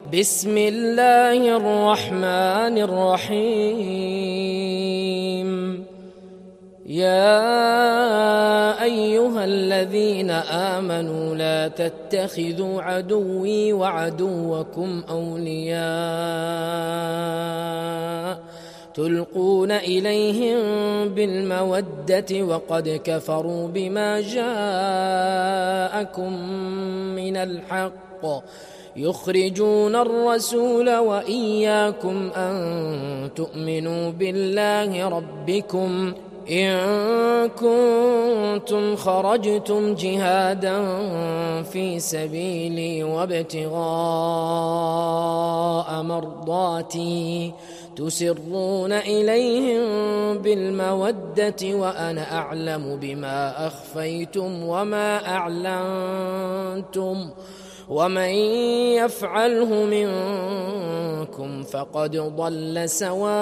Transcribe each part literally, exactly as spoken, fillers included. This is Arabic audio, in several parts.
بسم الله الرحمن الرحيم. يا أيها الذين آمنوا لا تتخذوا عدوي وعدوكم أولياء تلقون إليهم بالمودة وقد كفروا بما جاءكم من الحق يخرجون الرسول وإياكم أن تؤمنوا بالله ربكم إن كنتم خرجتم جهادا في سبيلي وابتغاء مرضاتي تسرون إليهم بالمودة وأنا أعلم بما أخفيتم وما أعلنتم ومن يفعله منكم فقد ضل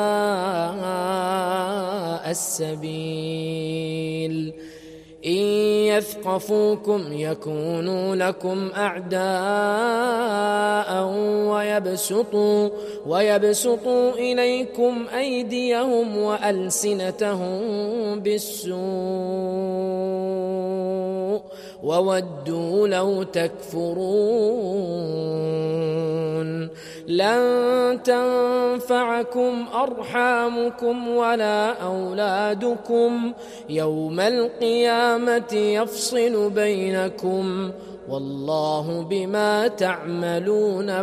سواء السبيل. إن يثقفوكم يكونوا لكم أعداء ويبسطوا, ويبسطوا إليكم أيديهم وألسنتهم بالسوء وودوا لو تكفرون. لن تنفعكم أرحامكم ولا أولادكم يوم القيامة يفصل بينكم والله بما تعملون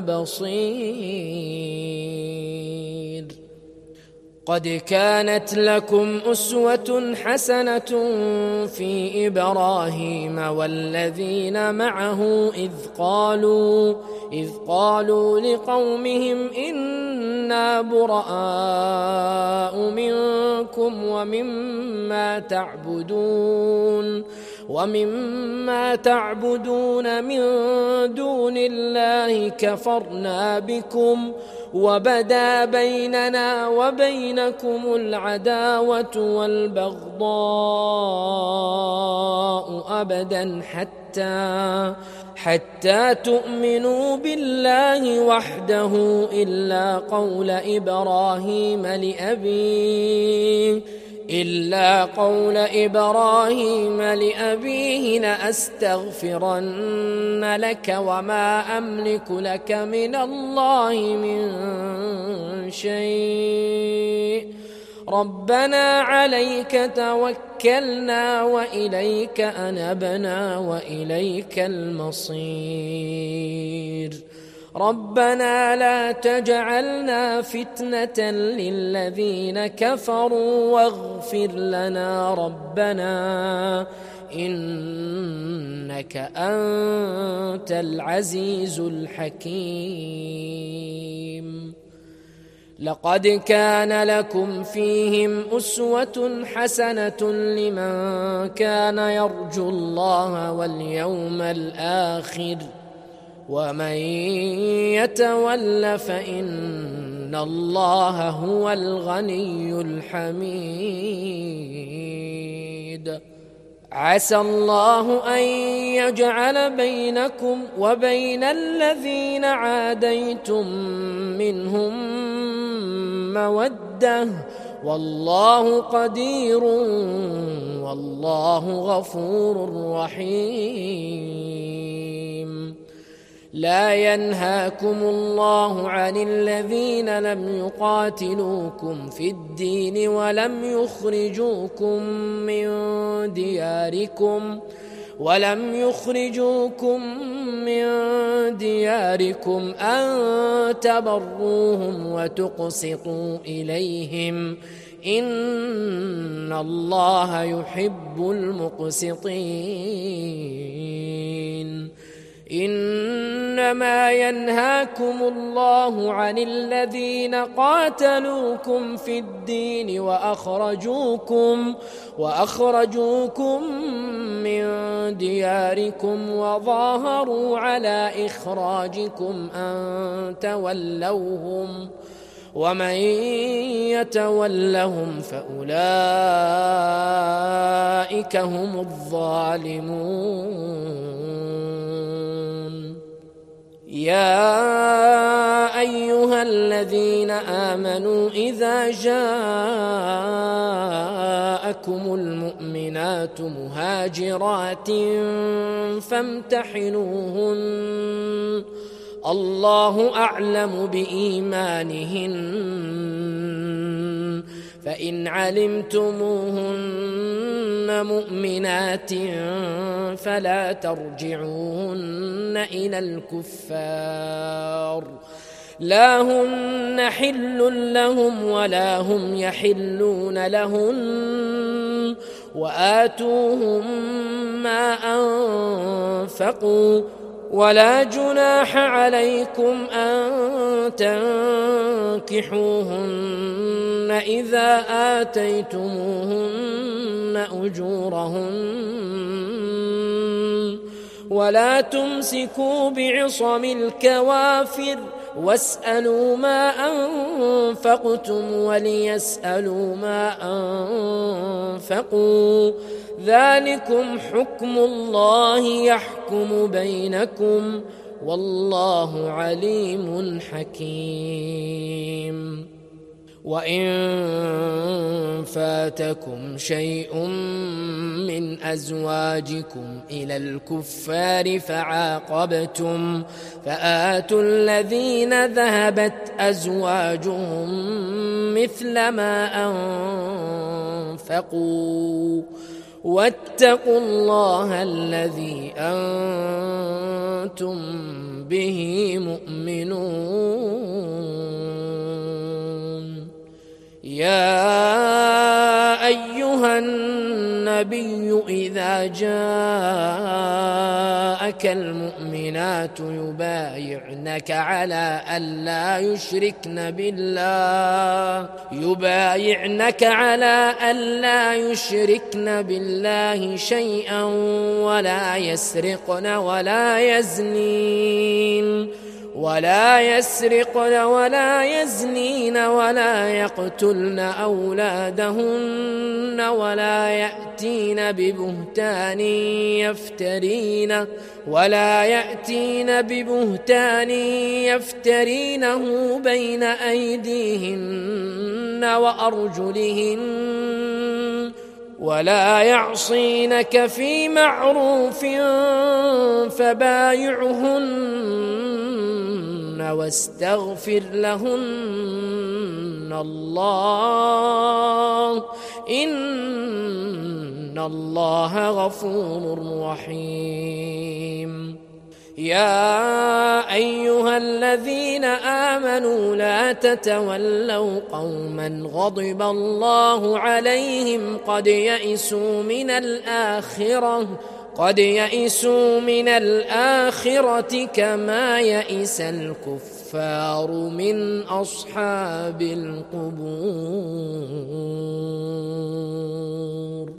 بصير. قد كانت لكم أسوة حسنة في إبراهيم والذين معه إذ قالوا إذ قالوا لقومهم إنا براء منكم ومما تعبدون ومما تعبدون من دون الله كفرنا بكم وبدا بيننا وبينكم العداوة والبغضاء أبدا حتى حتى تؤمنوا بالله وحده إلا قول إبراهيم لأبيه إلا قول إبراهيم لأبيه لأستغفرن لك وما أملك لك من الله من شيء ربنا عليك توكلنا وإليك أنبنا وإليك المصير. ربنا لا تجعلنا فتنة للذين كفروا واغفر لنا ربنا إنك أنت العزيز الحكيم. لقد كان لكم فيهم أسوة حسنة لمن كان يرجو الله واليوم الآخر ومن يتول فإن الله هو الغني الحميد. عسى الله أن يجعل بينكم وبين الذين عاديتم منهم مودة والله قدير والله غفور رحيم. لا ينهاكم الله عن الذين لم يقاتلوكم في الدين ولم يخرجوكم من دياركم ولم يخرجوكم من دياركم أن تبروهم وتقسطوا إليهم إن الله يحب المقسطين. إنما ينهاكم الله عن الذين قاتلوكم في الدين وأخرجوكم وأخرجوكم من دياركم وظاهروا على إخراجكم أن تولوهم ومن يتولهم فأولئك هم الظالمون. يا أيها الذين آمنوا إذا جاءكم المؤمنات مهاجرات فامتحنوهن الله أعلم بإيمانهن فإن علمتموهن مؤمنات فلا ترجعوهن إلى الكفار لا هن حل لهم ولا هم يحلون لهن وآتوهم ما أنفقوا ولا جناح عليكم أن تنكحوهن إذا آتيتموهن أجورهن ولا تمسكوا بعصم الكوافر واسألوا ما أنفقتم وليسألوا ما أنفقوا ذلكم حكم الله يحكم بينكم والله عليم حكيم وإن فاتكم شيء من أزواجكم إلى الكفار فعاقبتم فآتوا الذين ذهبت أزواجهم مثل ما أنفقوا واتقوا الله الذي أنتم به مؤمنون يا أيها النبي إذا جاءك المؤمنات يبايعنك على ألا يشركن بالله يبايعنك على ألا يشركن بالله شيئا ولا يسرقن ولا يزنين ولا يسرقن ولا يزنين ولا يقتلن أولادهن ولا يأتين ببهتان يفترين ولا يأتين ببهتان يفترينه بين أيديهن وأرجلهن ولا يعصينك في معروف فبايعهن واستغفر لهن الله إن الله غفور رحيم يا أيها الذين آمنوا لا تتولوا قوما غضب الله عليهم قد يئسوا من الآخرة قد يئسوا من الآخرة كما يئس الكفار من أصحاب القبور.